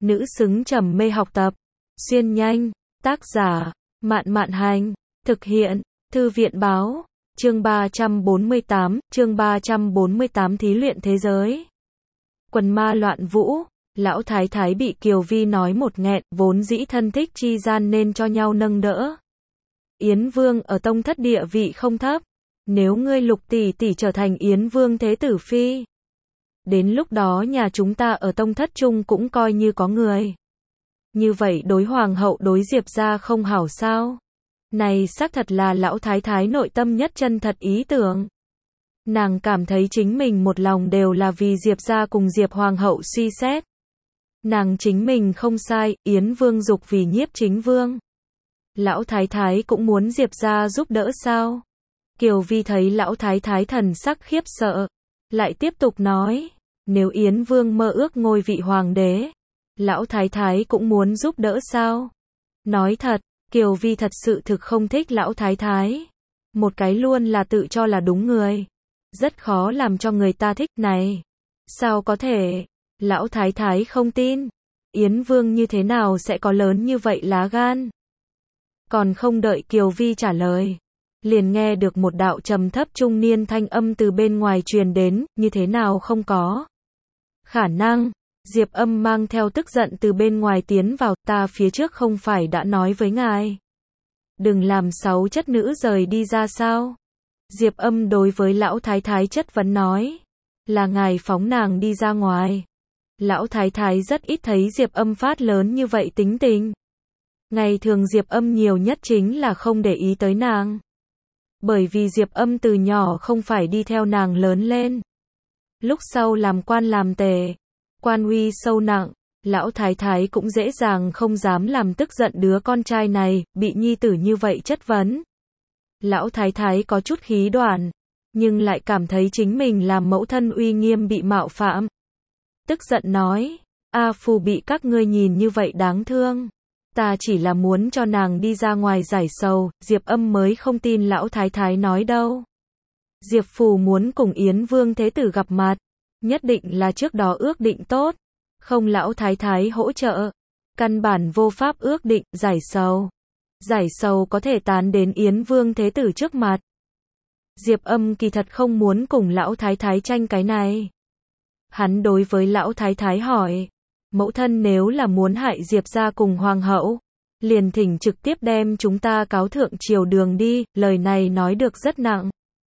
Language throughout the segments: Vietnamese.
nữ xứng trầm mê học tập. Xuyên nhanh, tác giả, Mạn Mạn Hành, thực hiện, Thư viện báo, chương 348 thí luyện thế giới. Quần ma loạn vũ, lão thái thái bị Kiều Vi nói một nghẹn, vốn dĩ thân thích chi gian nên cho nhau nâng đỡ. Yến Vương ở tông thất địa vị không thấp, nếu ngươi Lục tỷ tỷ trở thành Yến Vương thế tử phi, đến lúc đó nhà chúng ta ở tông thất chung cũng coi như có người. Như vậy đối hoàng hậu đối Diệp gia không hảo sao? Này xác thật là lão thái thái nội tâm nhất chân thật ý tưởng. Nàng cảm thấy chính mình một lòng đều là vì Diệp gia cùng Diệp hoàng hậu suy xét. Nàng chính mình không sai, Yến Vương dục vì Nhiếp Chính Vương. Lão thái thái cũng muốn Diệp gia giúp đỡ sao? Kiều Vi thấy lão thái thái thần sắc khiếp sợ, lại tiếp tục nói, nếu Yến Vương mơ ước ngôi vị hoàng đế, lão thái thái cũng muốn giúp đỡ sao? Nói thật, Kiều Vi thật sự thực không thích lão thái thái. Một cái luôn là tự cho là đúng người. Rất khó làm cho người ta thích này. Sao có thể? Lão thái thái không tin. Yến Vương như thế nào sẽ có lớn như vậy lá gan? Còn không đợi Kiều Vi trả lời, liền nghe được một đạo trầm thấp trung niên thanh âm từ bên ngoài truyền đến, như thế nào không có khả năng. Diệp Âm mang theo tức giận từ bên ngoài tiến vào, ta phía trước không phải đã nói với ngài, đừng làm sáu chất nữ rời đi ra sao? Diệp Âm đối với lão thái thái chất vấn nói, là ngài phóng nàng đi ra ngoài. Lão thái thái rất ít thấy Diệp Âm phát lớn như vậy tính tình. Ngày thường Diệp Âm nhiều nhất chính là không để ý tới nàng. Bởi vì Diệp Âm từ nhỏ không phải đi theo nàng lớn lên. Lúc sau làm quan làm tề, quan uy sâu nặng, lão thái thái cũng dễ dàng không dám làm tức giận đứa con trai này, bị nhi tử như vậy chất vấn. Lão thái thái có chút khí đoản, nhưng lại cảm thấy chính mình làm mẫu thân uy nghiêm bị mạo phạm. Tức giận nói, A Phù bị các ngươi nhìn như vậy đáng thương. Ta chỉ là muốn cho nàng đi ra ngoài giải sầu, Diệp Âm mới không tin lão thái thái nói đâu. Diệp Phù muốn cùng Yến Vương thế tử gặp mặt, nhất định là trước đó ước định tốt, không lão thái thái hỗ trợ, căn bản vô pháp ước định, giải sầu. Giải sầu có thể tán đến Yến Vương thế tử trước mặt. Diệp Âm kỳ thật không muốn cùng lão thái thái tranh cái này. Hắn đối với lão thái thái hỏi, mẫu thân nếu là muốn hại Diệp gia cùng hoàng hậu, liền thỉnh trực tiếp đem chúng ta cáo thượng triều đường đi, lời này nói được rất nặng.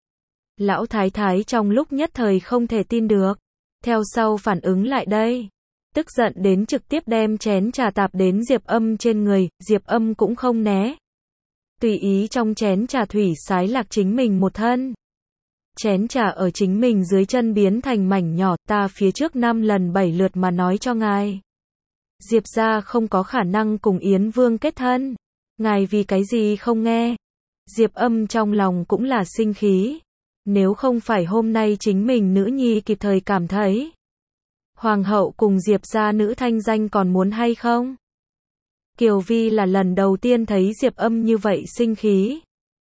Lão thái thái trong lúc nhất thời không thể tin được, theo sau phản ứng lại đây, tức giận đến trực tiếp đem chén trà tạp đến Diệp Âm trên người, Diệp Âm cũng không né. Tùy ý trong chén trà thủy sái lạc chính mình một thân. Chén trà ở chính mình dưới chân biến thành mảnh nhỏ, ta phía trước 5 lần 7 lượt mà nói cho ngài. Diệp gia không có khả năng cùng Yến Vương kết thân. Ngài vì cái gì không nghe? Diệp Âm trong lòng cũng là sinh khí. Nếu không phải hôm nay chính mình nữ nhi kịp thời cảm thấy hoàng hậu cùng Diệp gia nữ thanh danh còn muốn hay không? Kiều Vi là lần đầu tiên thấy Diệp Âm như vậy sinh khí.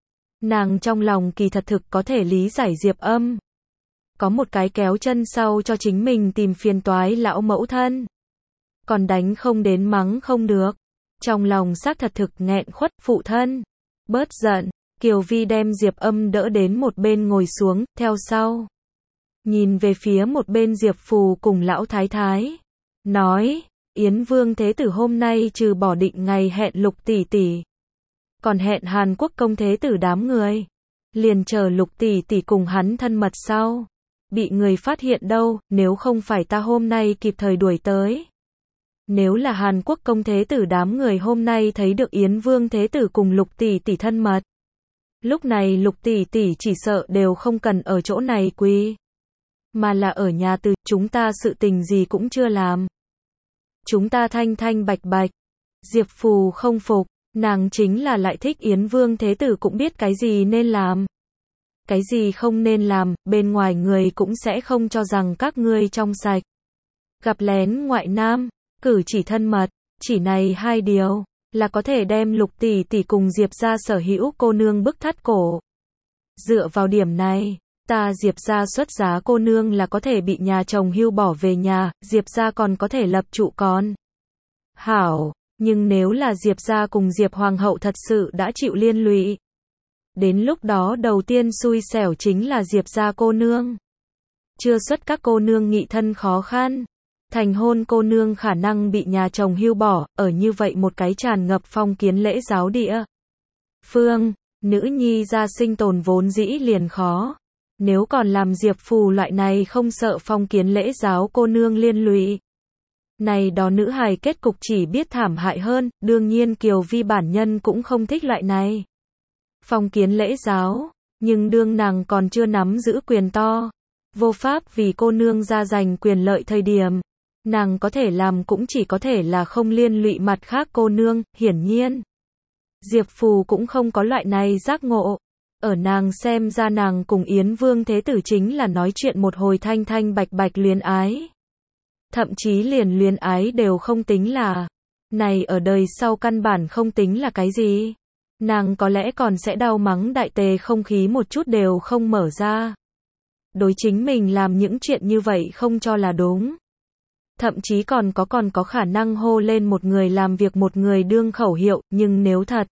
Nàng trong lòng kỳ thật thực có thể lý giải Diệp Âm. Có một cái kéo chân sau cho chính mình tìm phiền toái lão mẫu thân. Còn đánh không đến mắng không được. Trong lòng xác thật thực nghẹn khuất phụ thân. Bớt giận, Kiều Vi đem Diệp Âm đỡ đến một bên ngồi xuống, theo sau. Nhìn về phía một bên Diệp Phù cùng lão thái thái. Nói, Yến Vương thế tử hôm nay trừ bỏ định ngày hẹn Lục tỷ tỷ, còn hẹn Hàn Quốc công thế tử đám người. Liền chờ Lục tỷ tỷ cùng hắn thân mật sau. Bị người phát hiện đâu, nếu không phải ta hôm nay kịp thời đuổi tới. Nếu là Hàn Quốc công thế tử đám người hôm nay thấy được Yến Vương thế tử cùng Lục tỷ tỷ thân mật. Lúc này Lục tỷ tỷ chỉ sợ đều không cần ở chỗ này quỳ, mà là ở nhà từ, chúng ta sự tình gì cũng chưa làm. Chúng ta thanh thanh bạch bạch. Diệp Phù không phục, nàng chính là lại thích Yến Vương thế tử cũng biết cái gì nên làm. Cái gì không nên làm, bên ngoài người cũng sẽ không cho rằng các ngươi trong sạch. Gặp lén ngoại nam, cử chỉ thân mật, chỉ này 2 điều, là có thể đem Lục tỷ tỷ cùng Diệp gia sở hữu cô nương bức thắt cổ. Dựa vào điểm này, ta Diệp gia xuất giá cô nương là có thể bị nhà chồng hưu bỏ về nhà, Diệp gia còn có thể lập trụ con. Hảo, nhưng nếu là Diệp gia cùng Diệp Hoàng hậu thật sự đã chịu liên lụy. Đến lúc đó đầu tiên xui xẻo chính là Diệp gia cô nương. Chưa xuất các cô nương nghị thân khó khăn. Thành hôn cô nương khả năng bị nhà chồng hưu bỏ, ở như vậy một cái tràn ngập phong kiến lễ giáo địa phương, nữ nhi ra sinh tồn vốn dĩ liền khó. Nếu còn làm Diệp Phù loại này không sợ phong kiến lễ giáo cô nương liên lụy. Này đó nữ hài kết cục chỉ biết thảm hại hơn, đương nhiên Kiều Vi bản nhân cũng không thích loại này. Phong kiến lễ giáo, nhưng đương nàng còn chưa nắm giữ quyền to. Vô pháp vì cô nương ra giành quyền lợi thời điểm. Nàng có thể làm cũng chỉ có thể là không liên lụy mặt khác cô nương, hiển nhiên. Diệp Phù cũng không có loại này giác ngộ. Ở nàng xem ra nàng cùng Yến Vương Thế Tử chính là nói chuyện một hồi thanh thanh bạch bạch luyến ái. Thậm chí liền luyến ái đều không tính là. Này ở đời sau căn bản không tính là cái gì. Nàng có lẽ còn sẽ đau mắng đại tề không khí một chút đều không mở ra. Đối chính mình làm những chuyện như vậy không cho là đúng. Thậm chí còn có khả năng hô lên một người làm việc một người đương khẩu hiệu, nhưng nếu thật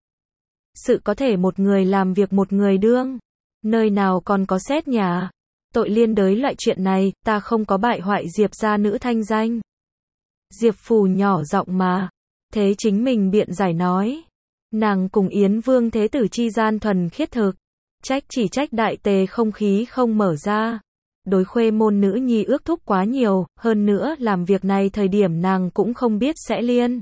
sự có thể một người làm việc một người đương, nơi nào còn có xét nhà. Tội liên đới loại chuyện này, ta không có bại hoại Diệp gia nữ thanh danh. Diệp Phù nhỏ giọng mà, thế chính mình biện giải nói. Nàng cùng Yến Vương Thế Tử chi gian thuần khiết thực, chỉ trách đại tề không khí không mở ra. Đối khuê môn nữ nhi ước thúc quá nhiều, hơn nữa làm việc này thời điểm nàng cũng không biết sẽ liên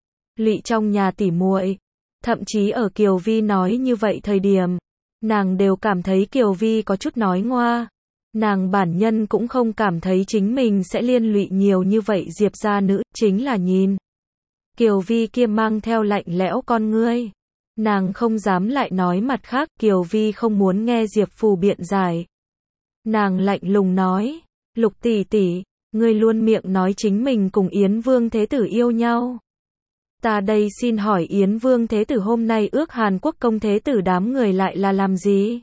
lụy trong nhà tỉ muội. Thậm chí ở Kiều Vi nói như vậy thời điểm, nàng đều cảm thấy Kiều Vi có chút nói ngoa. Nàng bản nhân cũng không cảm thấy chính mình sẽ liên lụy nhiều như vậy Diệp gia nữ, chính là nhìn Kiều Vi kia mang theo lạnh lẽo con ngươi. Nàng không dám lại nói mặt khác, Kiều Vi không muốn nghe Diệp Phù biện giải. Nàng lạnh lùng nói, Lục tỷ tỷ, ngươi luôn miệng nói chính mình cùng Yến Vương Thế Tử yêu nhau. Ta đây xin hỏi Yến Vương Thế Tử hôm nay ước Hàn Quốc công thế tử đám người lại là làm gì?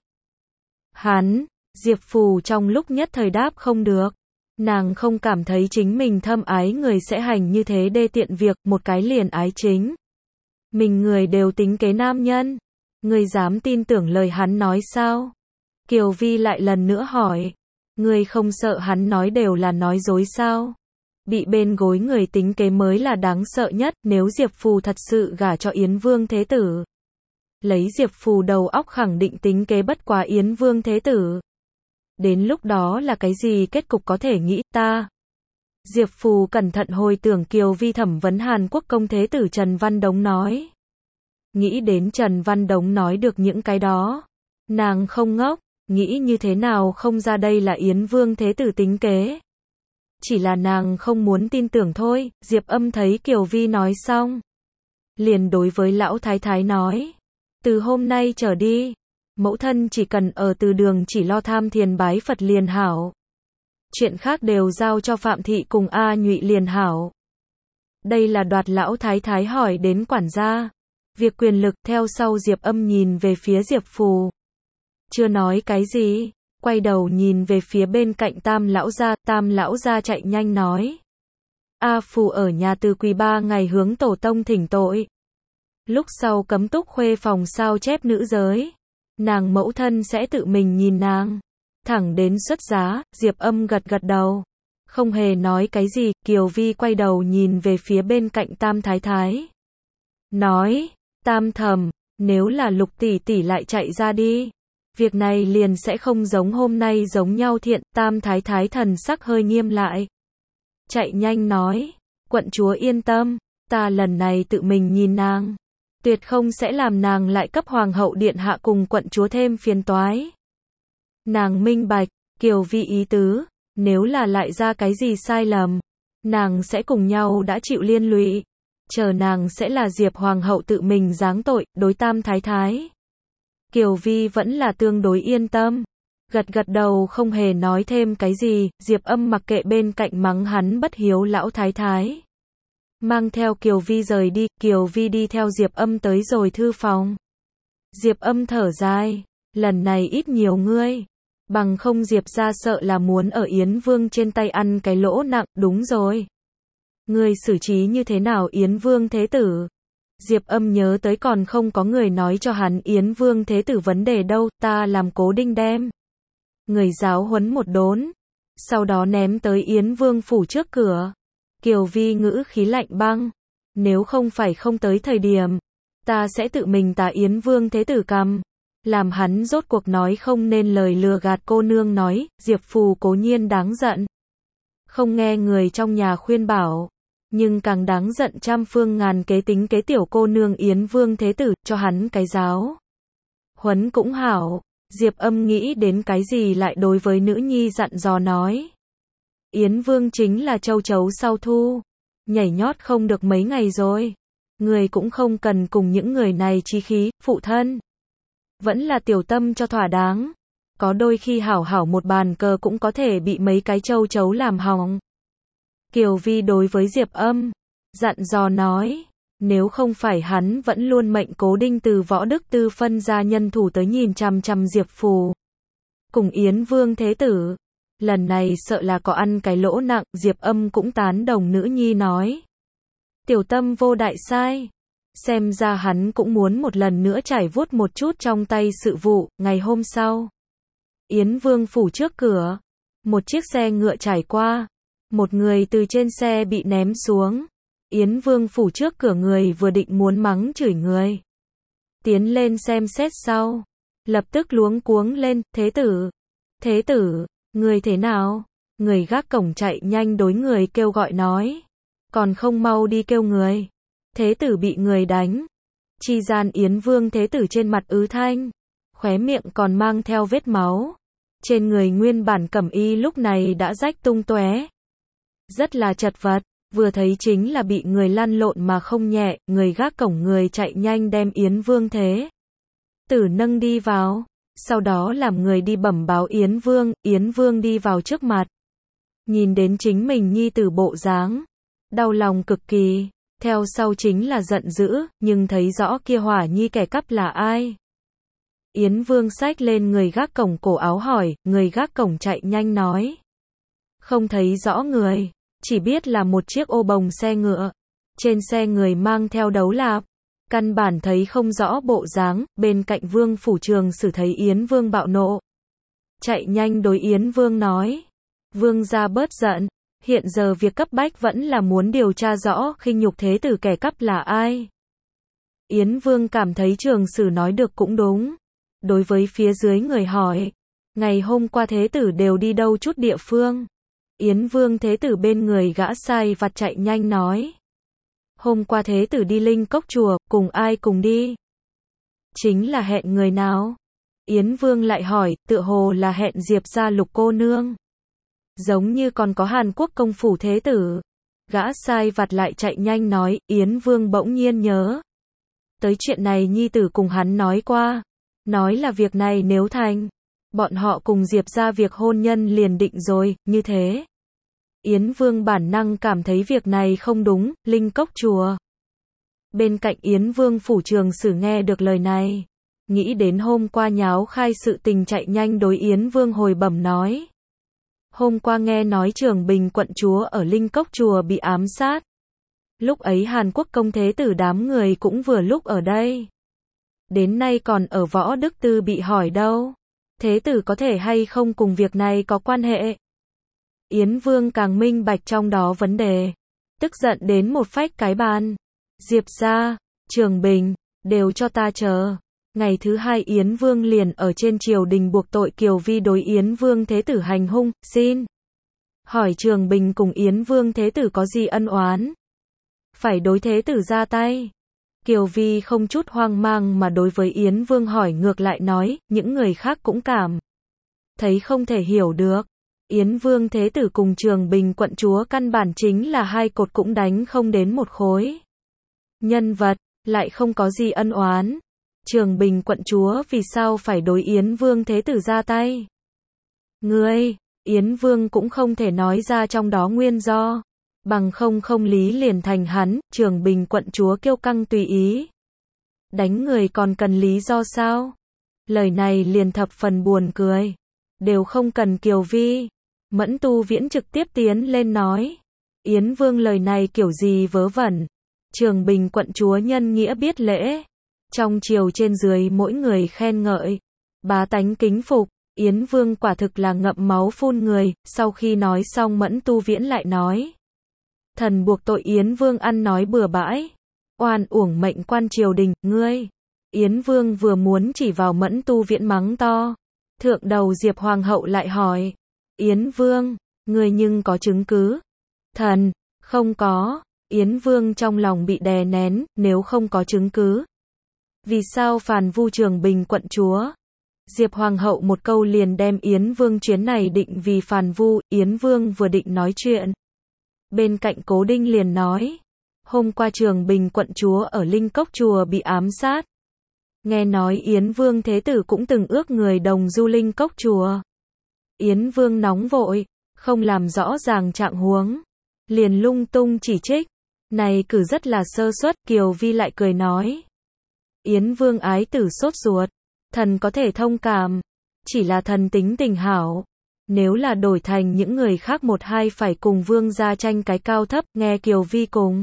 Hắn, Diệp Phù trong lúc nhất thời đáp không được. Nàng không cảm thấy chính mình thâm ái người sẽ hành như thế đê tiện việc, một cái liền ái chính. Mình người đều tính kế nam nhân. Ngươi dám tin tưởng lời hắn nói sao? Kiều Vi lại lần nữa hỏi. Ngươi không sợ hắn nói đều là nói dối sao? Bị bên gối người tính kế mới là đáng sợ nhất, nếu Diệp Phù thật sự gả cho Yến Vương Thế Tử. Lấy Diệp Phù đầu óc khẳng định tính kế bất quá Yến Vương Thế Tử. Đến lúc đó là cái gì kết cục có thể nghĩ ta? Diệp Phù cẩn thận hồi tưởng Kiều Vi thẩm vấn Hàn Quốc công thế tử Trần Văn Đống nói. Nghĩ đến Trần Văn Đống nói được những cái đó. Nàng không ngốc, nghĩ như thế nào không ra đây là Yến Vương Thế Tử tính kế. Chỉ là nàng không muốn tin tưởng thôi. Diệp Âm thấy Kiều Vi nói xong, liền đối với lão thái thái nói. Từ hôm nay trở đi, mẫu thân chỉ cần ở từ đường chỉ lo tham thiền bái Phật liền hảo. Chuyện khác đều giao cho Phạm Thị cùng A Nhụy liền hảo. Đây là đoạt lão thái thái hỏi đến quản gia. Việc quyền lực theo sau Diệp Âm nhìn về phía Diệp Phù. Chưa nói cái gì, quay đầu nhìn về phía bên cạnh Tam lão gia chạy nhanh nói. A Phù ở nhà từ quỳ 3 ngày hướng tổ tông thỉnh tội. Lúc sau cấm túc khuê phòng sao chép nữ giới. Nàng mẫu thân sẽ tự mình nhìn nàng. Thẳng đến xuất giá, Diệp Âm gật gật đầu. Không hề nói cái gì, Kiều Vi quay đầu nhìn về phía bên cạnh Tam thái thái. Nói, Tam thầm, nếu là Lục tỷ tỷ lại chạy ra đi. Việc này liền sẽ không giống hôm nay giống nhau thiện. Tam thái thái thần sắc hơi nghiêm lại. Chạy nhanh nói, quận chúa yên tâm, ta lần này tự mình nhìn nàng. Tuyệt không sẽ làm nàng lại cấp hoàng hậu điện hạ cùng quận chúa thêm phiền toái. Nàng minh bạch, Kiều Vi ý tứ, nếu là lại ra cái gì sai lầm, nàng sẽ cùng nhau đã chịu liên lụy. Chờ nàng sẽ là Diệp hoàng hậu tự mình giáng tội, đối Tam thái thái. Kiều Vi vẫn là tương đối yên tâm. Gật gật đầu không hề nói thêm cái gì, Diệp Âm mặc kệ bên cạnh mắng hắn bất hiếu lão thái thái. Mang theo Kiều Vi rời đi, Kiều Vi đi theo Diệp Âm tới rồi thư phòng. Diệp Âm thở dài, lần này ít nhiều ngươi. Bằng không Diệp ra sợ là muốn ở Yến Vương trên tay ăn cái lỗ nặng, đúng rồi. Ngươi xử trí như thế nào Yến Vương Thế Tử? Diệp Âm nhớ tới còn không có người nói cho hắn Yến Vương Thế Tử vấn đề đâu, ta làm Cố Đinh đem người giáo huấn một đốn, sau đó ném tới Yến Vương phủ trước cửa. Kiều Vi ngữ khí lạnh băng, nếu không phải không tới thời điểm, ta sẽ tự mình tà Yến Vương Thế Tử cầm. Làm hắn rốt cuộc nói không nên lời lừa gạt cô nương nói, Diệp Phù cố nhiên đáng giận. Không nghe người trong nhà khuyên bảo, nhưng càng đáng giận trăm phương ngàn kế tính kế tiểu cô nương Yến Vương Thế Tử, cho hắn cái giáo huấn cũng hảo. Diệp Âm nghĩ đến cái gì lại đối với nữ nhi dặn dò nói. Yến Vương chính là châu chấu sau thu, nhảy nhót không được mấy ngày rồi. Người cũng không cần cùng những người này chí khí, phụ thân. Vẫn là tiểu tâm cho thỏa đáng. Có đôi khi hảo hảo một bàn cờ cũng có thể bị mấy cái châu chấu làm hỏng. Kiều Vi đối với Diệp Âm dặn dò nói, nếu không phải hắn vẫn luôn mệnh Cố Đinh từ Võ Đức Tư phân ra nhân thủ tới nhìn chằm chằm Diệp Phù cùng Yến Vương Thế Tử, lần này sợ là có ăn cái lỗ nặng. Diệp Âm cũng tán đồng nữ nhi nói, tiểu tâm vô đại sai. Xem ra hắn cũng muốn một lần nữa trải vuốt một chút trong tay sự vụ. Ngày hôm sau, Yến Vương phủ trước cửa, một chiếc xe ngựa trải qua, một người từ trên xe bị ném xuống. Yến Vương phủ trước cửa người vừa định muốn mắng chửi người, tiến lên xem xét sau, lập tức luống cuống lên, thế tử, người thế nào? Người gác cổng chạy nhanh đối người kêu gọi nói, còn không mau đi kêu người. Thế tử bị người đánh. Chi gian Yến Vương Thế Tử trên mặt ứ thanh, khóe miệng còn mang theo vết máu. Trên người nguyên bản cẩm y lúc này đã rách tung tóe, rất là chật vật, vừa thấy chính là bị người lăn lộn mà không nhẹ. Người gác cổng người chạy nhanh đem Yến Vương Thế Tử nâng đi vào, sau đó làm người đi bẩm báo Yến Vương. Yến Vương đi vào trước mặt, nhìn đến chính mình nhi tử bộ dáng, đau lòng cực kỳ. Theo sau chính là giận dữ, nhưng thấy rõ kia Hỏa Nhi kẻ cắp là ai. Yến Vương xách lên người gác cổng cổ áo hỏi, người gác cổng chạy nhanh nói, không thấy rõ người, chỉ biết là một chiếc ô bồng xe ngựa, trên xe người mang theo đấu lạp, căn bản thấy không rõ bộ dáng. Bên cạnh Vương phủ Trường Sử thấy Yến Vương bạo nộ, chạy nhanh đối Yến Vương nói, Vương gia bớt giận. Hiện giờ việc cấp bách vẫn là muốn điều tra rõ khinh nhục Thế Tử kẻ cắp là ai. Yến Vương cảm thấy Trường Sử nói được cũng đúng. Đối với phía dưới người hỏi, ngày hôm qua Thế Tử đều đi đâu chút địa phương? Yến Vương Thế Tử bên người gã sai vặt chạy nhanh nói, hôm qua Thế Tử đi Linh Cốc chùa, cùng ai cùng đi? Chính là hẹn người nào? Yến Vương lại hỏi, tựa hồ là hẹn Diệp gia Lục cô nương. Giống như còn có Hàn Quốc công phủ Thế Tử. Gã sai vặt lại chạy nhanh nói. Yến Vương bỗng nhiên nhớ tới chuyện này nhi tử cùng hắn nói qua, nói là việc này nếu thành, bọn họ cùng Diệp ra việc hôn nhân liền định rồi, như thế. Yến Vương bản năng cảm thấy việc này không đúng. Linh Cốc chùa. Bên cạnh Yến Vương phủ Trường Sử nghe được lời này, nghĩ đến hôm qua nháo khai sự tình chạy nhanh đối Yến Vương hồi bẩm nói, hôm qua nghe nói Trường Bình quận chúa ở Linh Cốc chùa bị ám sát. Lúc ấy Hàn Quốc công Thế Tử đám người cũng vừa lúc ở đây. Đến nay còn ở Võ Đức Tư bị hỏi đâu. Thế Tử có thể hay không cùng việc này có quan hệ? Yến Vương càng minh bạch trong đó vấn đề, tức giận đến một phách cái bàn. Diệp gia, Trường Bình, đều cho ta chờ. Ngày thứ hai Yến Vương liền ở trên triều đình buộc tội Kiều Vi đối Yến Vương Thế Tử hành hung. Xin hỏi Trường Bình cùng Yến Vương Thế Tử có gì ân oán, phải đối Thế Tử ra tay? Kiều Vi không chút hoang mang mà đối với Yến Vương hỏi ngược lại nói, những người khác cũng cảm thấy không thể hiểu được. Yến Vương Thế Tử cùng Trường Bình quận chúa căn bản chính là hai cột cũng đánh không đến một khối. Nhân vật, lại không có gì ân oán. Trường Bình quận chúa vì sao phải đối Yến Vương Thế Tử ra tay? Yến Vương cũng không thể nói ra trong đó nguyên do. Bằng không lý liền thành hắn. Trường Bình quận chúa kiêu căng tùy ý đánh người còn cần lý do sao? Lời này liền thập phần buồn cười. Đều không cần Kiều Vi. Mẫn Tu Viễn trực tiếp tiến lên nói. Yến Vương lời này kiểu gì vớ vẩn. Trường Bình quận chúa nhân nghĩa biết lễ. Trong triều trên dưới mỗi người khen ngợi. Bá tánh kính phục. Yến Vương quả thực là ngậm máu phun người. Sau khi nói xong Mẫn Tu Viễn lại nói. Thần buộc tội Yến Vương ăn nói bừa bãi. Oan uổng mệnh quan triều đình, ngươi. Yến Vương vừa muốn chỉ vào Mẫn Tu Viễn mắng to. Thượng đầu Diệp Hoàng hậu lại hỏi. Yến Vương, ngươi nhưng có chứng cứ? Thần, không có. Yến Vương trong lòng bị đè nén, nếu không có chứng cứ. Vì sao phàn vu Trường Bình quận chúa? Diệp Hoàng hậu một câu liền đem Yến Vương chuyến này định vì phàn vu. Yến Vương vừa định nói chuyện. Bên cạnh Cố Đinh liền nói. Hôm qua Trường Bình quận chúa ở Linh Cốc chùa bị ám sát. Nghe nói Yến Vương Thế Tử cũng từng ước người đồng du Linh Cốc chùa. Yến Vương nóng vội, không làm rõ ràng trạng huống. Liền lung tung chỉ trích. Này cử rất là sơ suất. Kiều Vi lại cười nói. Yến Vương ái tử sốt ruột. Thần có thể thông cảm. Chỉ là thần tính tình hảo. Nếu là đổi thành những người khác một hai phải cùng Vương gia tranh cái cao thấp. Nghe Kiều Vi cùng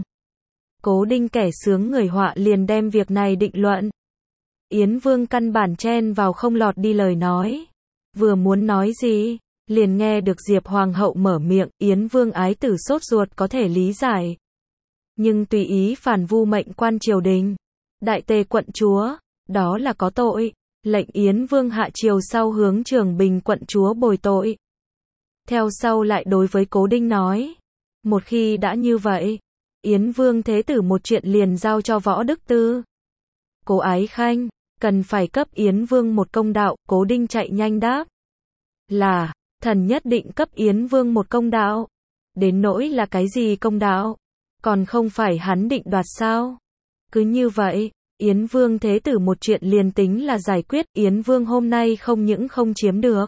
Cố Đinh kẻ sướng người họa liền đem việc này định luận. Yến Vương căn bản chen vào không lọt đi lời nói. Vừa muốn nói gì, liền nghe được Diệp Hoàng hậu mở miệng. Yến Vương ái tử sốt ruột có thể lý giải. Nhưng tùy ý phản vu mệnh quan triều đình. Đại tề quận chúa, đó là có tội. Lệnh Yến Vương hạ triều sau hướng Trường Bình quận chúa bồi tội. Theo sau lại đối với Cố Đinh nói. Một khi đã như vậy, Yến Vương Thế Tử một chuyện liền giao cho Võ Đức Tư. Cố Ái Khanh, cần phải cấp Yến Vương một công đạo. Cố Đinh chạy nhanh đáp. Là, thần nhất định cấp Yến Vương một công đạo. Đến nỗi là cái gì công đạo? Còn không phải hắn định đoạt sao? Cứ như vậy, Yến Vương Thế Tử một chuyện liền tính là giải quyết. Yến Vương hôm nay không những không chiếm được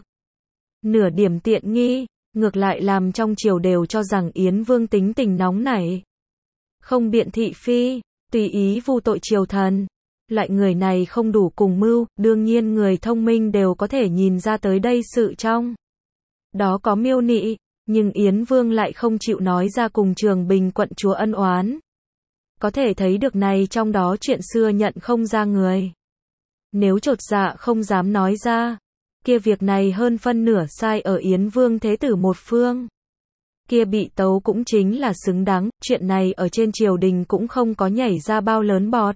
nửa điểm tiện nghi, ngược lại làm trong triều đều cho rằng Yến Vương tính tình nóng nảy. Không biện thị phi, tùy ý vu tội triều thần. Loại người này không đủ cùng mưu, đương nhiên người thông minh đều có thể nhìn ra tới đây sự trong đó có miêu nị, nhưng Yến Vương lại không chịu nói ra cùng Trường Bình quận chúa ân oán. Có thể thấy được này trong đó chuyện xưa nhận không ra người. Nếu chột dạ không dám nói ra, kia việc này hơn phân nửa sai ở Yến Vương Thế Tử một phương. Kia bị tấu cũng chính là xứng đáng, chuyện này ở trên triều đình cũng không có nhảy ra bao lớn bọt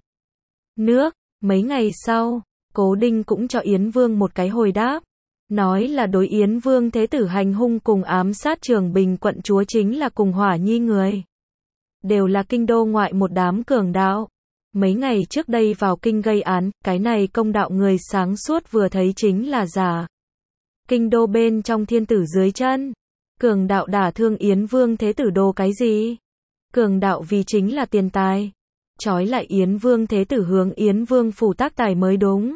nước. Mấy ngày sau, Cố Đinh cũng cho Yến Vương một cái hồi đáp. Nói là đối Yến Vương Thế Tử hành hung cùng ám sát Trường Bình quận chúa chính là cùng hỏa nhi người. Đều là kinh đô ngoại một đám cường đạo. Mấy ngày trước đây vào kinh gây án, cái này công đạo người sáng suốt vừa thấy chính là giả. Kinh đô bên trong thiên tử dưới chân. Cường đạo đả thương Yến Vương Thế Tử đồ cái gì? Cường đạo vì chính là tiền tài. Trói lại Yến Vương Thế Tử hướng Yến Vương phủ tác tài mới đúng.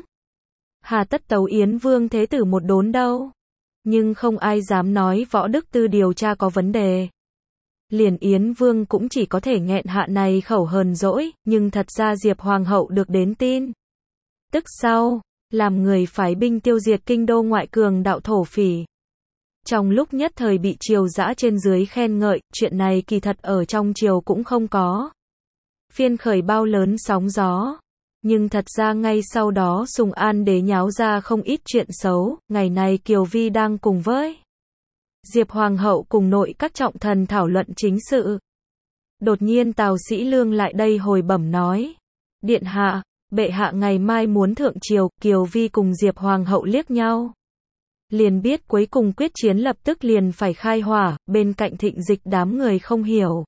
Hà tất tấu Yến Vương Thế Tử một đốn đâu. Nhưng không ai dám nói Võ Đức Tư điều tra có vấn đề. Liền Yến Vương cũng chỉ có thể nghẹn hạ này khẩu hờn dỗi, nhưng thật ra Diệp Hoàng hậu được đến tin. Tức sau, làm người phái binh tiêu diệt kinh đô ngoại cường đạo thổ phỉ. Trong lúc nhất thời bị triều dã trên dưới khen ngợi, chuyện này kỳ thật ở trong triều cũng không có phiên khởi bao lớn sóng gió. Nhưng thật ra ngay sau đó Sùng An Đế nháo ra không ít chuyện xấu. Ngày này Kiều Vi đang cùng với Diệp Hoàng hậu cùng nội các trọng thần thảo luận chính sự. Đột nhiên Tào Sĩ Lương lại đây hồi bẩm nói. Điện hạ, bệ hạ ngày mai muốn thượng triều. Kiều Vi cùng Diệp Hoàng hậu liếc nhau. Liền biết cuối cùng quyết chiến lập tức liền phải khai hỏa. Bên cạnh Thịnh Dịch đám người không hiểu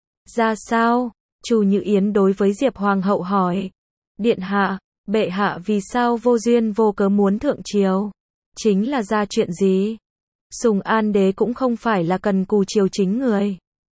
ra sao. Chu Như Yến đối với Diệp Hoàng hậu hỏi. Điện hạ, bệ hạ vì sao vô duyên vô cớ muốn thượng triều? Chính là ra chuyện gì? Sùng An Đế cũng không phải là cần cù triều chính người.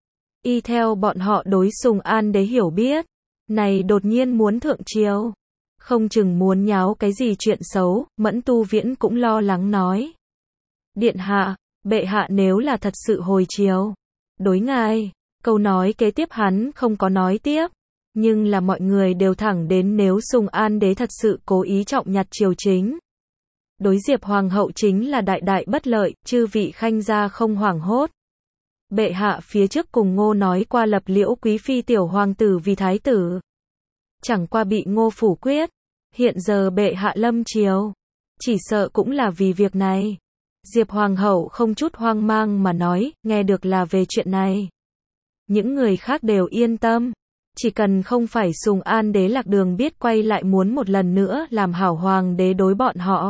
Y theo bọn họ đối Sùng An Đế hiểu biết, này đột nhiên muốn thượng triều, không chừng muốn nháo cái gì chuyện xấu. Mẫn Tu Viễn cũng lo lắng nói. Điện hạ, bệ hạ nếu là thật sự hồi triều, đối ngài, câu nói kế tiếp hắn không có nói tiếp. Nhưng là mọi người đều thẳng đến nếu Sùng An Đế thật sự cố ý trọng nhặt triều chính. Đối Diệp Hoàng hậu chính là đại đại bất lợi, chư vị khanh gia không hoảng hốt. bệ hạ phía trước cùng Ngô nói qua lập Liễu Quý Phi tiểu hoàng tử vì thái tử. Chẳng qua bị Ngô phủ quyết. Hiện giờ bệ hạ lâm triều. Chỉ sợ cũng là vì việc này. Diệp Hoàng hậu không chút hoang mang mà nói, nghe được là về chuyện này. Những người khác đều yên tâm. Chỉ cần không phải Sùng An đế lạc đường biết quay lại muốn một lần nữa làm hảo hoàng đế đối bọn họ.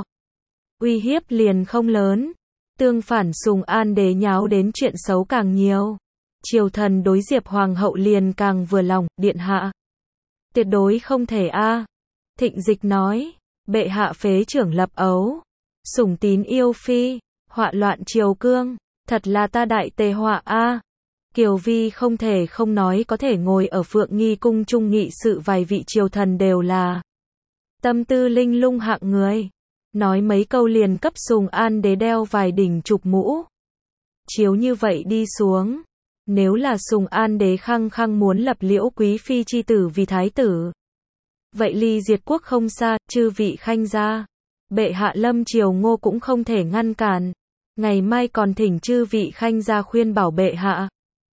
Uy hiếp liền không lớn. Tương phản Sùng An đế nháo đến chuyện xấu càng nhiều. Triều thần đối Diệp Hoàng hậu liền càng vừa lòng, điện hạ. Tuyệt đối không thể a. Thịnh Dịch nói, bệ hạ phế trưởng lập ấu. Sủng tín yêu phi, họa loạn triều cương, thật là ta đại tề họa a. Kiều Vi không thể không nói có thể ngồi ở Phượng Nghi cung trung nghị sự vài vị triều thần đều là tâm tư linh lung hạng người. Nói mấy câu liền cấp Sùng An đế đeo vài đỉnh chụp mũ. Chiếu như vậy đi xuống. Nếu là Sùng An đế khăng khăng muốn lập Liễu Quý Phi chi tử vì thái tử. Vậy ly diệt quốc không xa, chư vị khanh gia. Bệ hạ lâm triều Ngô cũng không thể ngăn cản. Ngày mai còn thỉnh chư vị khanh gia khuyên bảo bệ hạ.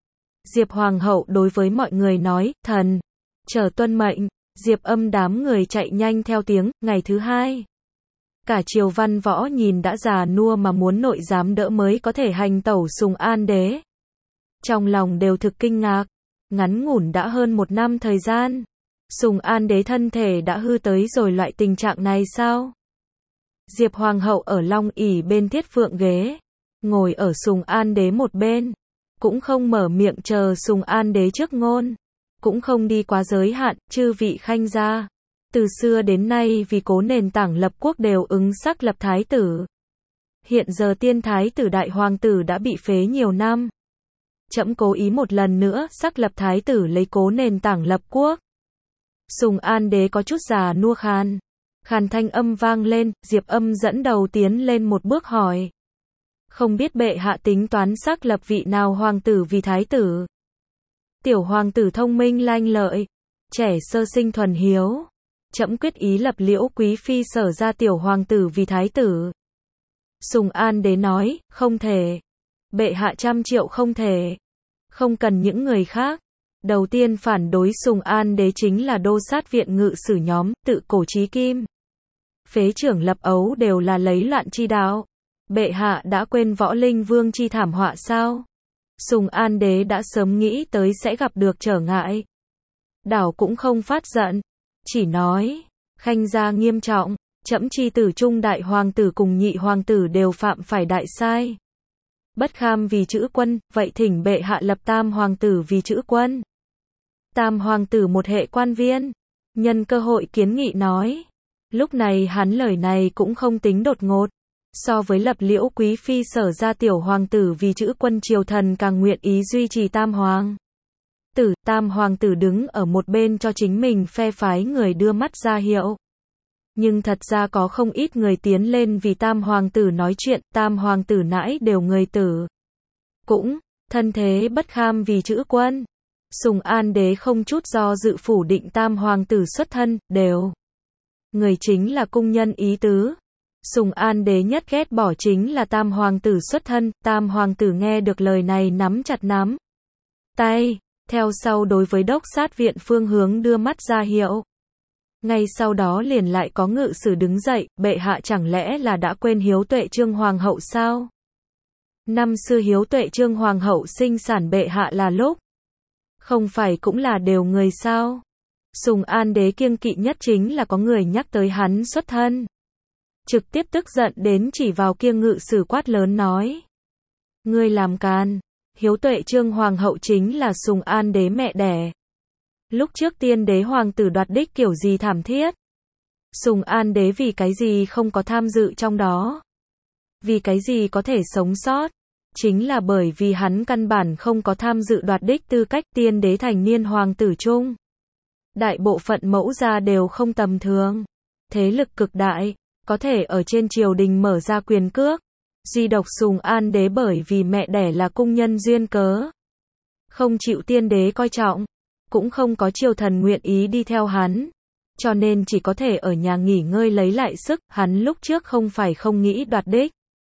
Diệp Hoàng hậu đối với mọi người nói, thần, chờ tuân mệnh. Diệp Âm đám người chạy nhanh theo tiếng. Ngày thứ hai, cả triều văn võ nhìn đã già nua mà muốn nội giám đỡ mới có thể hành tẩu Sùng An đế. Trong lòng đều thực kinh ngạc. Ngắn ngủn đã hơn 1 năm thời gian. Sùng An đế thân thể đã hư tới rồi loại tình trạng này sao? Diệp Hoàng hậu ở long ỷ bên thiết phượng ghế. Ngồi ở Sùng An đế một bên. Cũng không mở miệng chờ Sùng An đế trước ngôn. Cũng không đi quá giới hạn, chư vị khanh gia. Từ xưa đến nay vì cố nền tảng lập quốc đều ứng sắc lập thái tử. Hiện giờ tiên thái tử đại hoàng tử đã bị phế nhiều năm. Trẫm cố ý một lần nữa sắc lập thái tử lấy cố nền tảng lập quốc. Sùng An đế có chút già nua khan. Khàn thanh âm vang lên, Diệp Âm dẫn đầu tiến lên một bước hỏi. Không biết bệ hạ tính toán sắc lập vị nào hoàng tử vì thái tử. Tiểu hoàng tử thông minh lanh lợi. Trẻ sơ sinh thuần hiếu. Trẫm quyết ý lập Liễu Quý Phi sở ra tiểu hoàng tử vì thái tử. Sùng An đế nói, không thể. Bệ hạ 100 triệu không thể. Không cần những người khác. Đầu tiên phản đối Sùng An đế chính là đô sát viện ngự sử nhóm, tự cổ chí kim. Phế trưởng lập ấu đều là lấy loạn chi đạo. Bệ hạ đã quên Võ Linh Vương chi thảm họa sao? Sùng An đế đã sớm nghĩ tới sẽ gặp được trở ngại. Đảo cũng không phát giận. Chỉ nói, khanh gia nghiêm trọng, trẫm chi tử trung đại hoàng tử cùng nhị hoàng tử đều phạm phải đại sai. Bất kham vì chữ quân, vậy thỉnh bệ hạ lập tam hoàng tử vì chữ quân. Tam hoàng tử một hệ quan viên. Nhân cơ hội kiến nghị nói. Lúc này hắn lời này cũng không tính đột ngột. So với lập Liễu Quý Phi sở ra tiểu hoàng tử vì chữ quân triều thần càng nguyện ý duy trì tam hoàng. Tam hoàng tử đứng ở một bên cho chính mình phe phái người đưa mắt ra hiệu. Nhưng thật ra có không ít người tiến lên vì tam hoàng tử nói chuyện, tam hoàng tử nãi đều người tử. Cũng, thân thế bất kham vì chữ quân. Sùng An đế không chút do dự phủ định tam hoàng tử xuất thân, đều. Người chính là cung nhân ý tứ. Sùng An đế nhất ghét bỏ chính là tam hoàng tử xuất thân, tam hoàng tử nghe được lời này nắm chặt nắm tay. Theo sau đối với đốc sát viện phương hướng đưa mắt ra hiệu. Ngay sau đó liền lại có ngự sử đứng dậy, bệ hạ chẳng lẽ là đã quên hiếu tuệ trương hoàng hậu sao? Năm xưa hiếu tuệ trương hoàng hậu sinh sản bệ hạ là lúc. Không phải cũng là đều người sao? Sùng An đế kiêng kỵ nhất chính là có người nhắc tới hắn xuất thân. Trực tiếp tức giận đến chỉ vào kia ngự sử quát lớn nói. Ngươi làm can. Hiếu tuệ trương hoàng hậu chính là Sùng An đế mẹ đẻ. Lúc trước tiên đế hoàng tử đoạt đích kiểu gì thảm thiết. Sùng An đế vì cái gì không có tham dự trong đó. Vì cái gì có thể sống sót. Chính là bởi vì hắn căn bản không có tham dự đoạt đích tư cách tiên đế thành niên hoàng tử chung. Đại bộ phận mẫu gia đều không tầm thường. Thế lực cực đại. Có thể ở trên triều đình mở ra quyền cước. Duy độc Sùng An đế bởi vì mẹ đẻ là cung nhân duyên cớ. Không chịu tiên đế coi trọng. Cũng không có triều thần nguyện ý đi theo hắn. Cho nên chỉ có thể ở nhà nghỉ ngơi lấy lại sức. Hắn lúc trước không phải không nghĩ đoạt đích.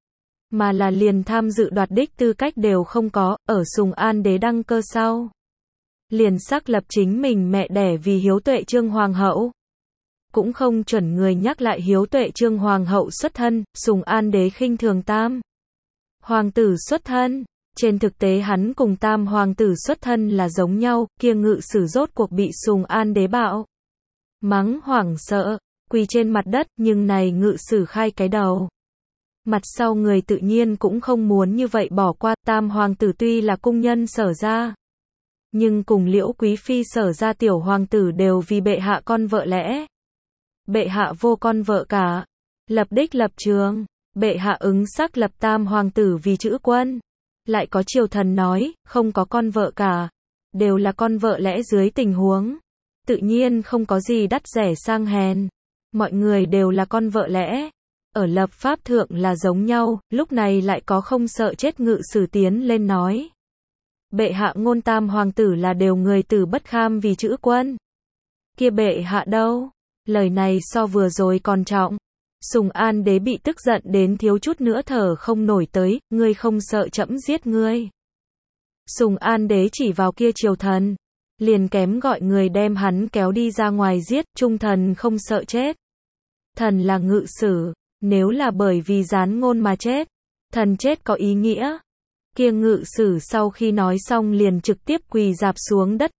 mà là liền tham dự đoạt đích tư cách đều không có, ở Sùng An đế đăng cơ sau. Liền xác lập chính mình mẹ đẻ vì hiếu tuệ Trương Hoàng hậu. Cũng không chuẩn người nhắc lại hiếu tuệ Trương Hoàng hậu xuất thân, Sùng An đế khinh thường Tam Hoàng tử xuất thân. Trên thực tế hắn cùng Tam Hoàng tử xuất thân là giống nhau, kia ngự sử rốt cuộc bị Sùng An đế bạo mắng hoảng sợ, quỳ trên mặt đất, nhưng này ngự sử khai cái đầu. Mặt sau người tự nhiên cũng không muốn như vậy bỏ qua, Tam Hoàng tử tuy là cung nhân Sở ra, nhưng cùng Liễu Quý Phi Sở ra tiểu hoàng tử đều vì bệ hạ con vợ lẽ. Bệ hạ vô con vợ cả, lập đích lập trường, bệ hạ ứng xác lập Tam Hoàng tử vì chữ quân. Lại có triều thần nói, không có con vợ cả, đều là con vợ lẽ dưới tình huống. Tự nhiên không có gì đắt rẻ sang hèn. Mọi người đều là con vợ lẽ. Ở lập pháp thượng là giống nhau, lúc này lại có không sợ chết ngự sử tiến lên nói. Bệ hạ ngôn Tam Hoàng tử là đều người tử bất kham vì chữ quân. Kia bệ hạ đâu? Lời này so vừa rồi còn trọng. Sùng An đế bị tức giận đến thiếu chút nữa thở không nổi tới, ngươi không sợ trẫm giết ngươi. Sùng An đế chỉ vào kia triều thần, liền kém gọi người đem hắn kéo đi ra ngoài giết, trung thần không sợ chết. Thần là ngự sử, nếu là bởi vì gián ngôn mà chết, thần chết có ý nghĩa. Kia ngự sử sau khi nói xong liền trực tiếp quỳ rạp xuống đất,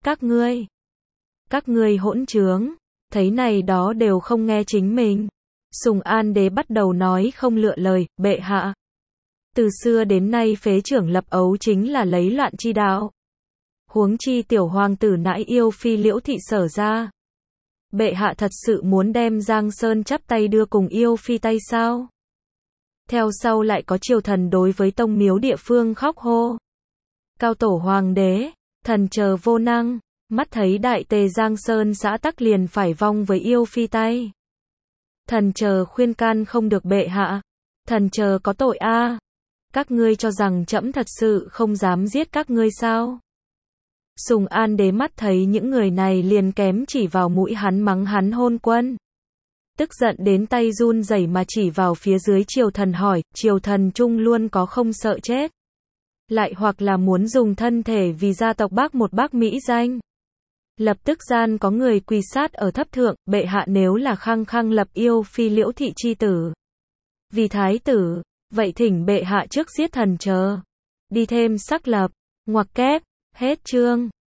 các ngươi hỗn trướng, thấy này đó đều không nghe chính mình. Sùng An đế bắt đầu nói không lựa lời, bệ hạ. Từ xưa đến nay phế trưởng lập ấu chính là lấy loạn chi đạo. Huống chi tiểu hoàng tử nãi yêu phi Liễu thị Sở ra. Bệ hạ thật sự muốn đem Giang Sơn chắp tay đưa cùng yêu phi tay sao? Theo sau lại có triều thần đối với tông miếu địa phương khóc hô. Cao tổ hoàng đế, thần chờ vô năng, mắt thấy đại tề Giang Sơn xã tắc liền phải vong với yêu phi tay. Thần chờ khuyên can không được bệ hạ. Thần chờ có tội a. Các ngươi cho rằng trẫm thật sự không dám giết các ngươi sao? Sùng An đế mắt thấy những người này liền kém chỉ vào mũi hắn mắng hắn hôn quân. Tức giận đến tay run rẩy mà chỉ vào phía dưới triều thần hỏi, triều thần trung luôn có không sợ chết? Lại hoặc là muốn dùng thân thể vì gia tộc bác một bác mỹ danh? Lập tức gian có người quỳ sát ở thấp thượng, bệ hạ nếu là khăng khăng lập yêu phi Liễu thị chi tử vì thái tử, vậy thỉnh bệ hạ trước giết thần chờ, đi thêm sắc lập, ngoặc kép, hết chương.